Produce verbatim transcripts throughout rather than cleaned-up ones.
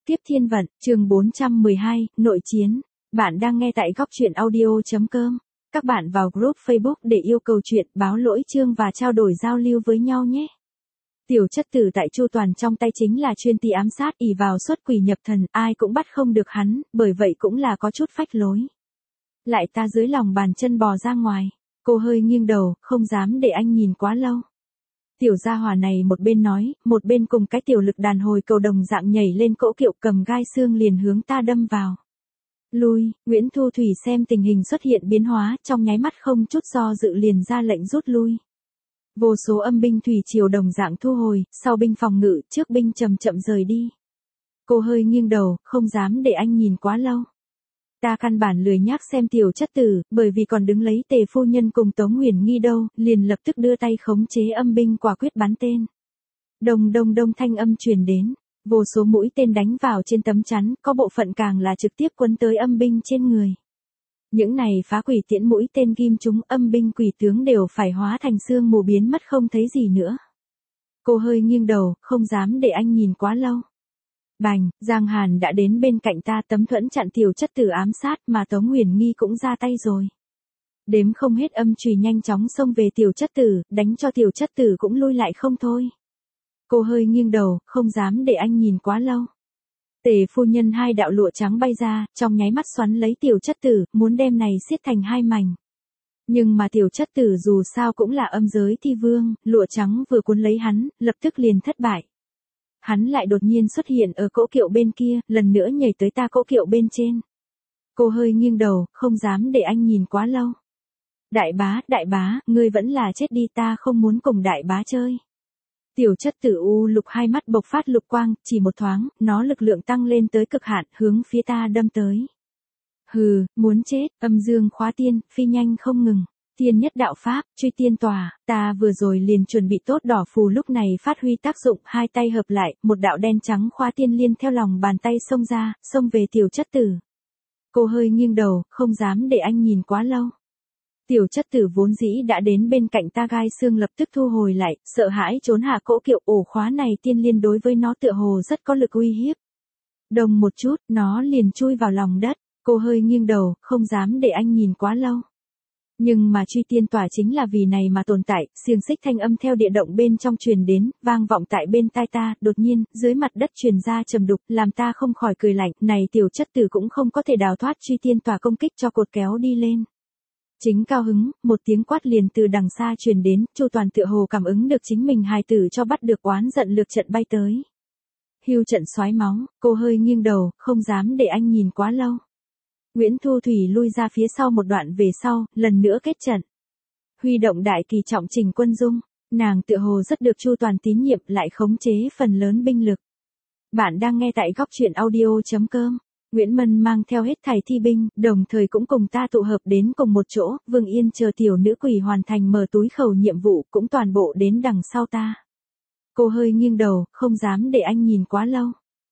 Tiếp thiên vận, chương bốn trăm mười hai, nội chiến. Bạn đang nghe tại góc truyện audio.com. Các bạn vào group Facebook để yêu cầu chuyện, báo lỗi chương và trao đổi giao lưu với nhau nhé. Tiểu chất tử tại Chu Toàn trong tay chính là chuyên ty ám sát, ỷ vào xuất quỷ nhập thần, ai cũng bắt không được hắn, bởi vậy cũng là có chút phách lối. Lại ta dưới lòng bàn chân bò ra ngoài, cô hơi nghiêng đầu, không dám để anh nhìn quá lâu. Tiểu gia hỏa này một bên nói, một bên cùng cái tiểu lực đàn hồi cầu đồng dạng nhảy lên cỗ kiệu cầm gai xương liền hướng ta đâm vào. Lui, Nguyễn Thu Thủy xem tình hình xuất hiện biến hóa, trong nháy mắt không chút do dự liền ra lệnh rút lui. Vô số âm binh thủy triều đồng dạng thu hồi, sau binh phòng ngự, trước binh chậm chậm rời đi. Cô hơi nghiêng đầu, không dám để anh nhìn quá lâu. Ta căn bản lười nhác xem tiểu chất tử, bởi vì còn đứng lấy Tề phu nhân cùng Tống Huyền Nghi đâu, liền lập tức đưa tay khống chế âm binh quả quyết bắn tên. Đông đông đông thanh âm truyền đến, vô số mũi tên đánh vào trên tấm chắn, có bộ phận càng là trực tiếp quấn tới âm binh trên người. Những này phá quỷ tiễn mũi tên ghim chúng, âm binh quỷ tướng đều phải hóa thành xương mù biến mất không thấy gì nữa. Cô hơi nghiêng đầu, không dám để anh nhìn quá lâu. Bành, Giang Hàn đã đến bên cạnh ta, tấm thuẫn chặn tiểu chất tử ám sát, mà Tống Huyền Nghi cũng ra tay rồi. Đếm không hết âm chùy nhanh chóng xông về tiểu chất tử, đánh cho tiểu chất tử cũng lui lại không thôi. Cô hơi nghiêng đầu, không dám để anh nhìn quá lâu. Tề phu nhân hai đạo lụa trắng bay ra, trong nháy mắt xoắn lấy tiểu chất tử, muốn đem này xiết thành hai mảnh. Nhưng mà tiểu chất tử dù sao cũng là âm giới thi vương, lụa trắng vừa cuốn lấy hắn, lập tức liền thất bại. Hắn lại đột nhiên xuất hiện ở cỗ kiệu bên kia, lần nữa nhảy tới ta cỗ kiệu bên trên. Cô hơi nghiêng đầu, không dám để anh nhìn quá lâu. Đại bá, đại bá, ngươi vẫn là chết đi, ta không muốn cùng đại bá chơi. Tiểu chất tử u lục hai mắt bộc phát lục quang, chỉ một thoáng, nó lực lượng tăng lên tới cực hạn, hướng phía ta đâm tới. Hừ, muốn chết, âm dương khóa tiên, phi nhanh không ngừng. Tiên nhất đạo pháp, truy tiên tòa, ta vừa rồi liền chuẩn bị tốt đỏ phù lúc này phát huy tác dụng, hai tay hợp lại, một đạo đen trắng khóa tiên liên theo lòng bàn tay xông ra, xông về tiểu chất tử. Cô hơi nghiêng đầu, không dám để anh nhìn quá lâu. Tiểu chất tử vốn dĩ đã đến bên cạnh ta, gai xương lập tức thu hồi lại, sợ hãi trốn hạ cỗ kiệu, ổ khóa này tiên liên đối với nó tựa hồ rất có lực uy hiếp. Đồng một chút, nó liền chui vào lòng đất, cô hơi nghiêng đầu, không dám để anh nhìn quá lâu. Nhưng mà truy tiên tỏa chính là vì này mà tồn tại, xiềng xích thanh âm theo địa động bên trong truyền đến, vang vọng tại bên tai ta, đột nhiên, dưới mặt đất truyền ra trầm đục, làm ta không khỏi cười lạnh, này tiểu chất tử cũng không có thể đào thoát truy tiên tỏa công kích, cho cột kéo đi lên. Chính cao hứng, một tiếng quát liền từ đằng xa truyền đến, Chu Toàn tựa hồ cảm ứng được chính mình hài tử cho bắt được, oán giận lược trận bay tới. Hưu trận xoáy máu, cô hơi nghiêng đầu, không dám để anh nhìn quá lâu. Nguyễn Thu Thủy lui ra phía sau một đoạn về sau, lần nữa kết trận. Huy động đại kỳ trọng trình quân dung, nàng tựa hồ rất được Chu Toàn tín nhiệm, lại khống chế phần lớn binh lực. Bạn đang nghe tại góc truyện audio.com. Nguyễn Mân mang theo hết thảy thi binh, đồng thời cũng cùng ta tụ hợp đến cùng một chỗ, Vương Yên chờ tiểu nữ quỷ hoàn thành mở túi khẩu nhiệm vụ, cũng toàn bộ đến đằng sau ta. Cô hơi nghiêng đầu, không dám để anh nhìn quá lâu.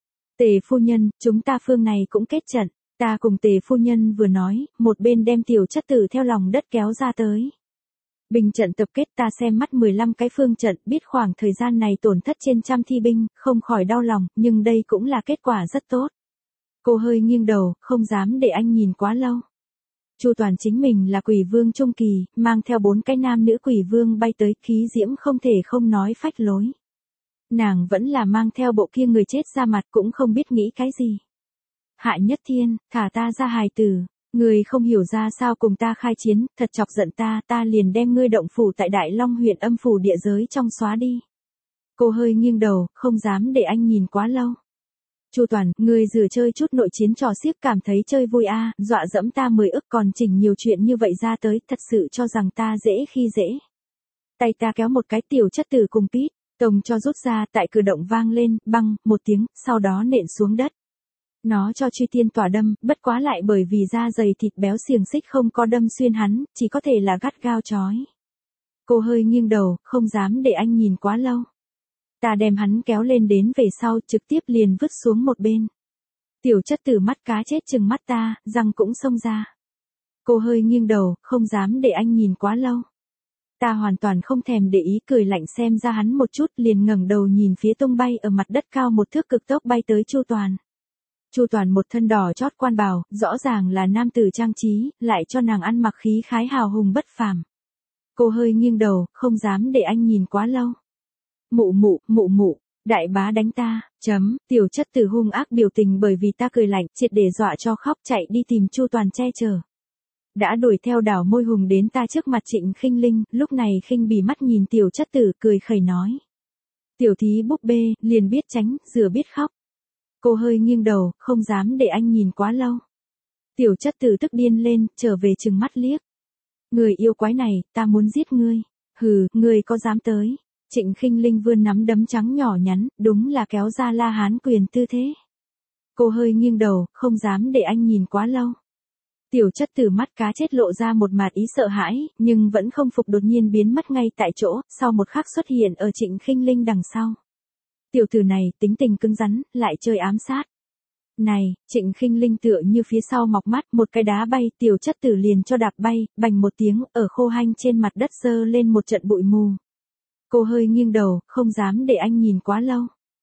Tề phu nhân, chúng ta phương này cũng kết trận. Ta cùng Tề phu nhân vừa nói, một bên đem tiểu chất tử theo lòng đất kéo ra tới. Binh trận tập kết, ta xem mắt mười lăm cái phương trận, biết khoảng thời gian này tổn thất trên trăm thi binh, không khỏi đau lòng, nhưng đây cũng là kết quả rất tốt. Cô hơi nghiêng đầu, không dám để anh nhìn quá lâu. Chu Toàn chính mình là quỷ vương trung kỳ, mang theo bốn cái nam nữ quỷ vương bay tới, khí diễm không thể không nói phách lối. Nàng vẫn là mang theo bộ kia người chết ra mặt, cũng không biết nghĩ cái gì. Hạ Nhất Thiên, thả ta ra hài tử, người không hiểu ra sao cùng ta khai chiến, thật chọc giận ta, ta liền đem ngươi động phủ tại Đại Long huyện âm phủ địa giới trong xóa đi. Cô hơi nghiêng đầu, không dám để anh nhìn quá lâu. Chu Toàn, ngươi vừa chơi chút nội chiến trò xiếc cảm thấy chơi vui a, à, dọa dẫm ta mười ức còn chỉnh nhiều chuyện như vậy ra tới, thật sự cho rằng ta dễ khi dễ. Tay ta kéo một cái tiểu chất tử cùng pít, tông cho rút ra, tại cử động vang lên, băng, một tiếng, sau đó nện xuống đất. Nó cho truy tiên tỏa đâm, bất quá lại bởi vì da dày thịt béo xiềng xích không có đâm xuyên hắn, chỉ có thể là gắt gao trói. Cô hơi nghiêng đầu, không dám để anh nhìn quá lâu. Ta đem hắn kéo lên đến về sau, trực tiếp liền vứt xuống một bên. Tiểu chất tử mắt cá chết chừng mắt ta, răng cũng xông ra. Cô hơi nghiêng đầu, không dám để anh nhìn quá lâu. Ta hoàn toàn không thèm để ý, cười lạnh xem ra hắn một chút, liền ngẩng đầu nhìn phía tung bay ở mặt đất cao một thước cực tốc bay tới Chu Toàn. Chu Toàn một thân đỏ chót quan bào, rõ ràng là nam tử trang trí, lại cho nàng ăn mặc khí khái hào hùng bất phàm. Cô hơi nghiêng đầu, không dám để anh nhìn quá lâu. Mụ mụ, mụ mụ, đại bá đánh ta, chấm, tiểu chất tử hung ác biểu tình bởi vì ta cười lạnh, triệt để dọa cho khóc chạy đi tìm Chu Toàn che chở. Đã đuổi theo đảo môi hùng đến ta trước mặt Trịnh Khinh Linh, lúc này khinh bỉ mắt nhìn tiểu chất tử cười khẩy nói. Tiểu thí búp bê, liền biết tránh, rửa biết khóc. Cô hơi nghiêng đầu, không dám để anh nhìn quá lâu. Tiểu chất tử tức điên lên, trở về trừng mắt liếc. Người yêu quái này, ta muốn giết ngươi. Hừ, ngươi có dám tới. Trịnh Khinh Linh vươn nắm đấm trắng nhỏ nhắn, đúng là kéo ra La Hán quyền tư thế. Cô hơi nghiêng đầu, không dám để anh nhìn quá lâu. Tiểu chất tử mắt cá chết lộ ra một mặt ý sợ hãi, nhưng vẫn không phục đột nhiên biến mất ngay tại chỗ, sau một khắc xuất hiện ở Trịnh Khinh Linh đằng sau. Tiểu tử này, tính tình cứng rắn, lại chơi ám sát. Này, Trịnh Khinh Linh tựa như phía sau mọc mắt, một cái đá bay, tiểu chất tử liền cho đạp bay, bành một tiếng, ở khô hanh trên mặt đất dơ lên một trận bụi mù. Cô hơi nghiêng đầu, không dám để anh nhìn quá lâu.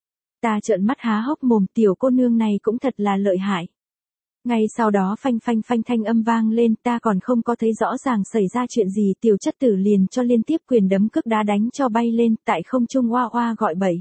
Ta trợn mắt há hốc mồm, tiểu cô nương này cũng thật là lợi hại. Ngay sau đó phanh phanh phanh thanh âm vang lên, ta còn không có thấy rõ ràng xảy ra chuyện gì, tiểu chất tử liền cho liên tiếp quyền đấm cước đá đánh cho bay lên, tại không trung oa oa gọi bậy.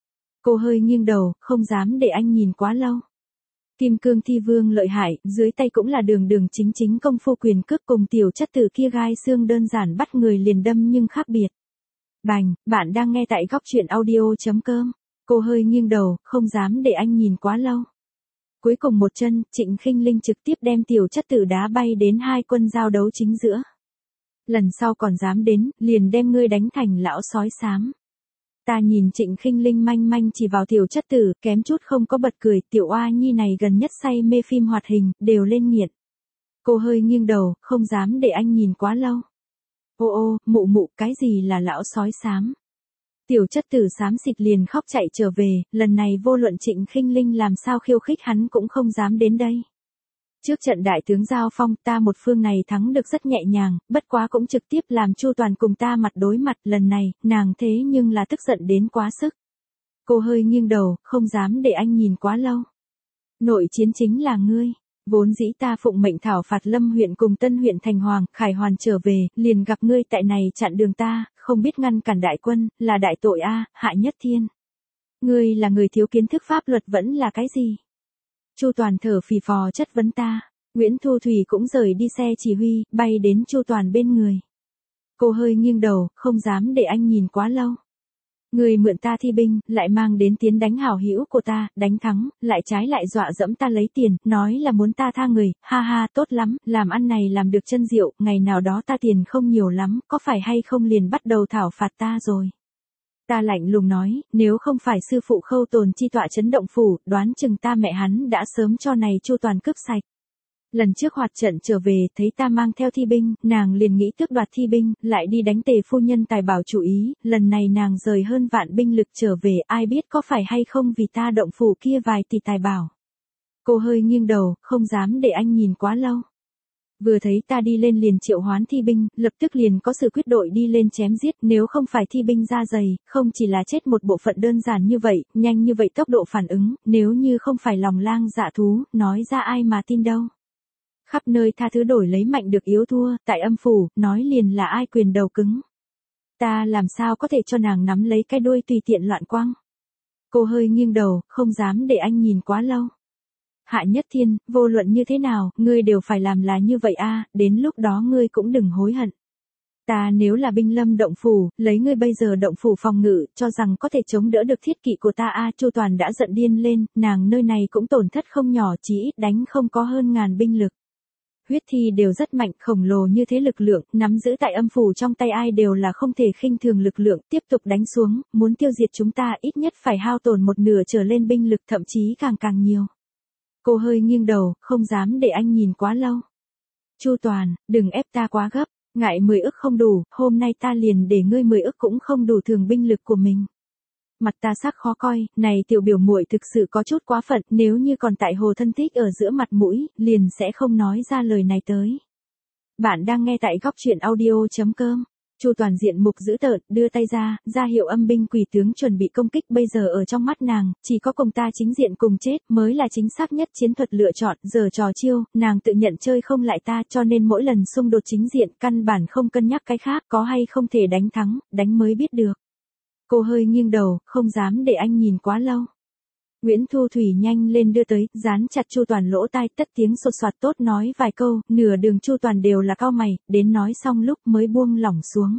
Cô hơi nghiêng đầu, không dám để anh nhìn quá lâu. Kim cương thi vương lợi hại, dưới tay cũng là đường đường chính chính công phu quyền cước cùng tiểu chất tử kia gai xương đơn giản bắt người liền đâm nhưng khác biệt. Bành, bạn đang nghe tại góc truyện audio.com. Cô hơi nghiêng đầu, không dám để anh nhìn quá lâu. Cuối cùng một chân, Trịnh Khinh Linh trực tiếp đem tiểu chất tử đá bay đến hai quân giao đấu chính giữa. Lần sau còn dám đến, liền đem ngươi đánh thành lão sói xám. Ta nhìn Trịnh Khinh Linh manh manh chỉ vào tiểu chất tử, kém chút không có bật cười, tiểu oa nhi này gần nhất say mê phim hoạt hình, đều lên nghiện. Cô hơi nghiêng đầu, không dám để anh nhìn quá lâu. Ô ô, mụ mụ, cái gì là lão sói xám? Tiểu chất tử xám xịt liền khóc chạy trở về, lần này vô luận Trịnh Khinh Linh làm sao khiêu khích hắn cũng không dám đến đây. Trước trận đại tướng giao phong ta một phương này thắng được rất nhẹ nhàng, bất quá cũng trực tiếp làm Chu Toàn cùng ta mặt đối mặt, lần này, nàng thế nhưng là tức giận đến quá sức. Cô hơi nghiêng đầu, không dám để anh nhìn quá lâu. Nội chiến chính là ngươi. Vốn dĩ ta phụng mệnh thảo phạt Lâm huyện cùng Tân huyện thành Hoàng, Khải Hoàn trở về, liền gặp ngươi tại này chặn đường ta, không biết ngăn cản đại quân, là đại tội a, Hạ Nhất Thiên. Ngươi là người thiếu kiến thức pháp luật vẫn là cái gì? Chu Toàn thở phì phò chất vấn ta, Nguyễn Thu Thủy cũng rời đi xe chỉ huy, bay đến Chu Toàn bên người. Cô hơi nghiêng đầu, không dám để anh nhìn quá lâu. Người mượn ta thi binh, lại mang đến tiến đánh hảo hữu của ta, đánh thắng, lại trái lại dọa dẫm ta lấy tiền, nói là muốn ta tha người, ha ha, tốt lắm, làm ăn này làm được chân diệu, ngày nào đó ta tiền không nhiều lắm, có phải hay không liền bắt đầu thảo phạt ta rồi. Ta lạnh lùng nói, nếu không phải sư phụ Khâu Tồn chi tọa chấn động phủ, đoán chừng ta mẹ hắn đã sớm cho này Chu Toàn cướp sạch. Lần trước hoạt trận trở về, thấy ta mang theo thi binh, nàng liền nghĩ tước đoạt thi binh, lại đi đánh Tề phu nhân tài bảo chủ ý, lần này nàng rời hơn vạn binh lực trở về, ai biết có phải hay không vì ta động phủ kia vài tỷ tài bảo. Cô hơi nghiêng đầu, không dám để anh nhìn quá lâu. Vừa thấy ta đi lên liền triệu hoán thi binh, lập tức liền có sự quyết đội đi lên chém giết, nếu không phải thi binh ra dày, không chỉ là chết một bộ phận đơn giản như vậy, nhanh như vậy tốc độ phản ứng, nếu như không phải lòng lang dạ thú, nói ra ai mà tin đâu. Khắp nơi tha thứ đổi lấy mạnh được yếu thua, tại âm phủ, nói liền là ai quyền đầu cứng. Ta làm sao có thể cho nàng nắm lấy cái đuôi tùy tiện loạn quăng. Cô hơi nghiêng đầu, không dám để anh nhìn quá lâu. Hạ Nhất Thiên, vô luận như thế nào, ngươi đều phải làm là như vậy a, đến lúc đó ngươi cũng đừng hối hận. Ta nếu là binh lâm động phủ, lấy ngươi bây giờ động phủ phòng ngự, cho rằng có thể chống đỡ được thiết kỵ của ta a, Chu Toàn đã giận điên lên, nàng nơi này cũng tổn thất không nhỏ, chỉ ít đánh không có hơn ngàn binh lực. Huyết thi đều rất mạnh, khổng lồ như thế lực lượng, nắm giữ tại âm phủ trong tay ai đều là không thể khinh thường lực lượng, tiếp tục đánh xuống, muốn tiêu diệt chúng ta ít nhất phải hao tổn một nửa trở lên binh lực, thậm chí càng càng nhiều. Cô hơi nghiêng đầu, không dám để anh nhìn quá lâu. Chu Toàn, đừng ép ta quá gấp, ngại mười ức không đủ, hôm nay ta liền để ngươi mười ức cũng không đủ thường binh lực của mình. Mặt ta sắc khó coi, này tiểu biểu muội thực sự có chút quá phận, nếu như còn tại hồ thân thích ở giữa mặt mũi, liền sẽ không nói ra lời này tới. Bạn đang nghe tại góc truyện audio.com. Chu Toàn diện mục dữ tợn, đưa tay ra, ra hiệu âm binh quỷ tướng chuẩn bị công kích. Bây giờ ở trong mắt nàng, chỉ có cùng ta chính diện cùng chết mới là chính xác nhất chiến thuật lựa chọn. Giờ trò chiêu, nàng tự nhận chơi không lại ta, cho nên mỗi lần xung đột chính diện căn bản không cân nhắc cái khác, có hay không thể đánh thắng, đánh mới biết được. Cô hơi nghiêng đầu, không dám để anh nhìn quá lâu. Nguyễn Thu Thủy nhanh lên đưa tới, dán chặt Chu Toàn lỗ tai, tất tiếng sột soạt tốt nói vài câu, nửa đường Chu Toàn đều là cau mày, đến nói xong lúc mới buông lỏng xuống.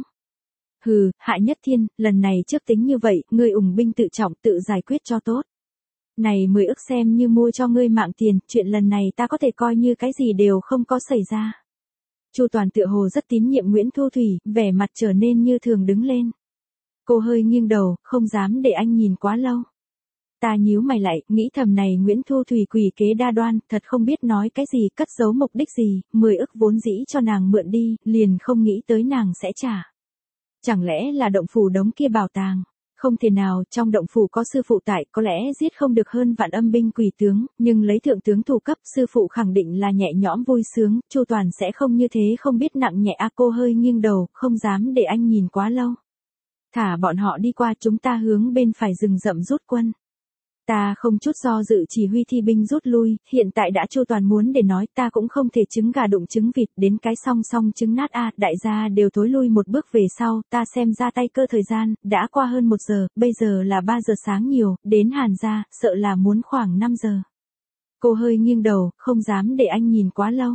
Hừ, Hạ Nhất Thiên, lần này trước tính như vậy, ngươi ủng binh tự trọng tự giải quyết cho tốt. Này mười ức xem như mua cho ngươi mạng tiền, chuyện lần này ta có thể coi như cái gì đều không có xảy ra. Chu Toàn tựa hồ rất tín nhiệm Nguyễn Thu Thủy, vẻ mặt trở nên như thường đứng lên. Cô hơi nghiêng đầu, không dám để anh nhìn quá lâu. Ta nhíu mày lại, nghĩ thầm này Nguyễn Thu Thủy quỷ kế đa đoan, thật không biết nói cái gì, cất giấu mục đích gì, mười ức vốn dĩ cho nàng mượn đi, liền không nghĩ tới nàng sẽ trả. Chẳng lẽ là động phủ đống kia bảo tàng? Không thể nào, trong động phủ có sư phụ tại, có lẽ giết không được hơn vạn âm binh quỷ tướng, nhưng lấy thượng tướng thủ cấp, sư phụ khẳng định là nhẹ nhõm vui sướng, Chu Toàn sẽ không như thế, không biết nặng nhẹ. A cô hơi nghiêng đầu, không dám để anh nhìn quá lâu. Thả bọn họ đi qua, chúng ta hướng bên phải rừng rậm rút quân. Ta không chút do dự chỉ huy thi binh rút lui, hiện tại đã Chu Toàn muốn để nói, ta cũng không thể trứng gà đụng trứng vịt, đến cái song song trứng nát a, đại gia đều thối lui một bước về sau, ta xem ra tay cơ thời gian, đã qua hơn một giờ, bây giờ là ba giờ sáng nhiều, đến Hàn gia, sợ là muốn khoảng năm giờ. Cô hơi nghiêng đầu, không dám để anh nhìn quá lâu.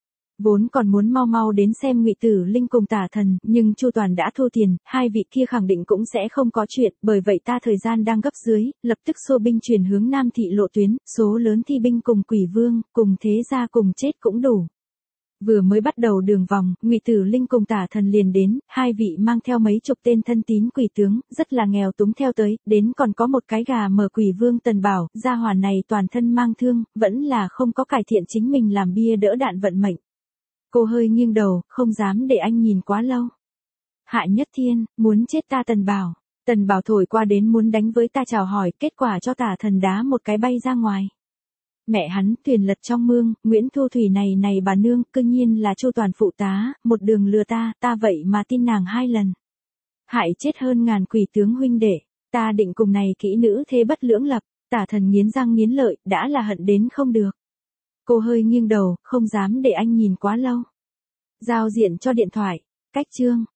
Vốn còn muốn mau mau đến xem Ngụy Tử Linh cùng Tả Thần, nhưng Chu Toàn đã thu tiền, hai vị kia khẳng định cũng sẽ không có chuyện, bởi vậy ta thời gian đang gấp dưới, lập tức xô binh chuyển hướng Nam thị lộ tuyến, số lớn thi binh cùng Quỷ Vương, cùng thế gia cùng chết cũng đủ. Vừa mới bắt đầu đường vòng, Ngụy Tử Linh cùng Tả Thần liền đến, hai vị mang theo mấy chục tên thân tín quỷ tướng, rất là nghèo túng theo tới, đến còn có một cái gà mở Quỷ Vương Tần Bảo, gia hỏa này toàn thân mang thương, vẫn là không có cải thiện chính mình làm bia đỡ đạn vận mệnh. Cô hơi nghiêng đầu, không dám để anh nhìn quá lâu. Hạ Nhất Thiên, muốn chết ta Tần Bảo. Tần Bảo thổi qua đến muốn đánh với ta chào hỏi, kết quả cho Tả Thần đá một cái bay ra ngoài. Mẹ hắn, thuyền lật trong mương, Nguyễn Thu Thủy này này bà nương, cư nhiên là Chu Toàn phụ tá, một đường lừa ta, ta vậy mà tin nàng hai lần. Hại chết hơn ngàn quỷ tướng huynh đệ, ta định cùng này kỹ nữ thế bất lưỡng lập, Tả Thần nghiến răng nghiến lợi, đã là hận đến không được. Cô hơi nghiêng đầu, không dám để anh nhìn quá lâu. Giao diện cho điện thoại, cách chương.